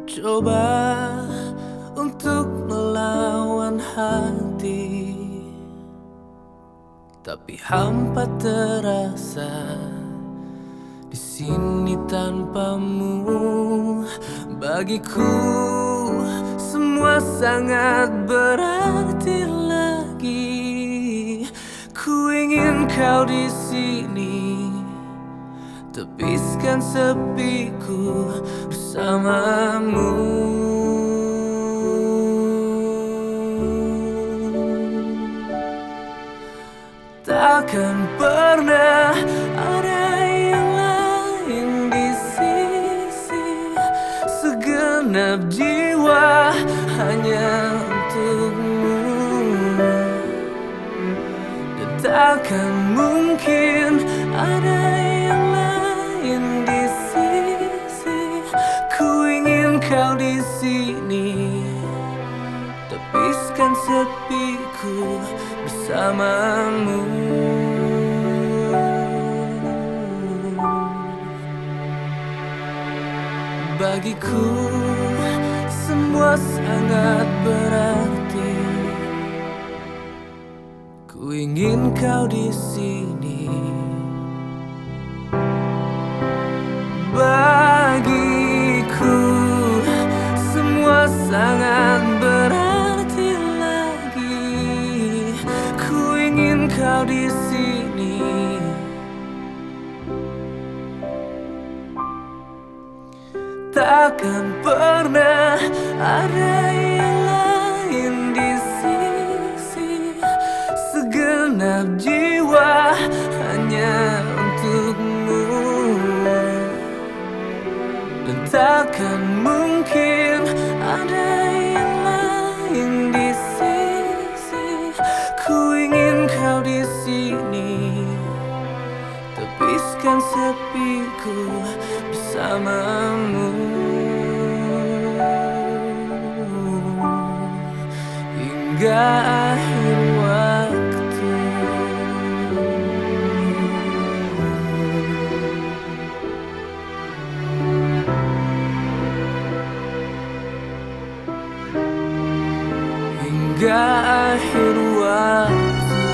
Coba untuk melawan hati, tapi hampa terasa di sini tanpamu. Bagiku semua sangat berarti lagi. Ku ingin kau di sini, tepiskan sepiku bersamamu. Takkan pernah ada yang lain di sisi, segenap jiwa hanya untukmu. Dan takkan mungkin ada yang lain di sisi. Ku ingin kau di sini, tepiskan sepiku bersamamu. Bagiku semua sangat berarti. Ku ingin kau di sini. Bagiku semua sangat berarti lagi. Ku ingin kau di sini. Takkan pernah ada yang lain di sisi, segenap jiwa hanya untukmu. Dan takkan mungkin ada yang lain di sisi. Ku ingin kau di sini, tepiskan sepiku bersamamu. Hingga akhir waktu. Hingga akhir waktu.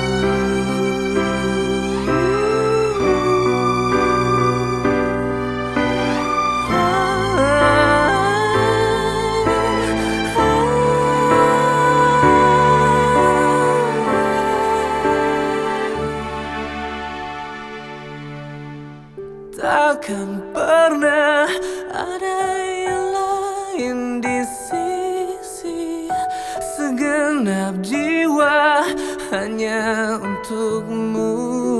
Takkan pernah ada yang lain di sisi, segenap jiwa hanya untukmu.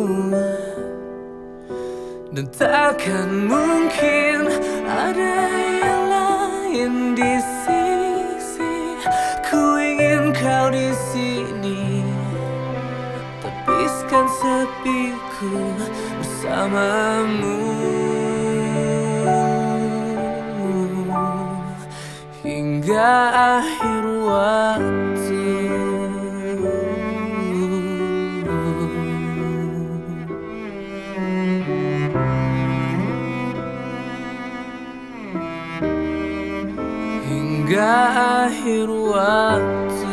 Dan takkan mungkin ada yang lain di sisi. Ku ingin kau di sini, tepiskan sepiku bersamamu. Hingga akhir waktu. Hingga akhir waktu.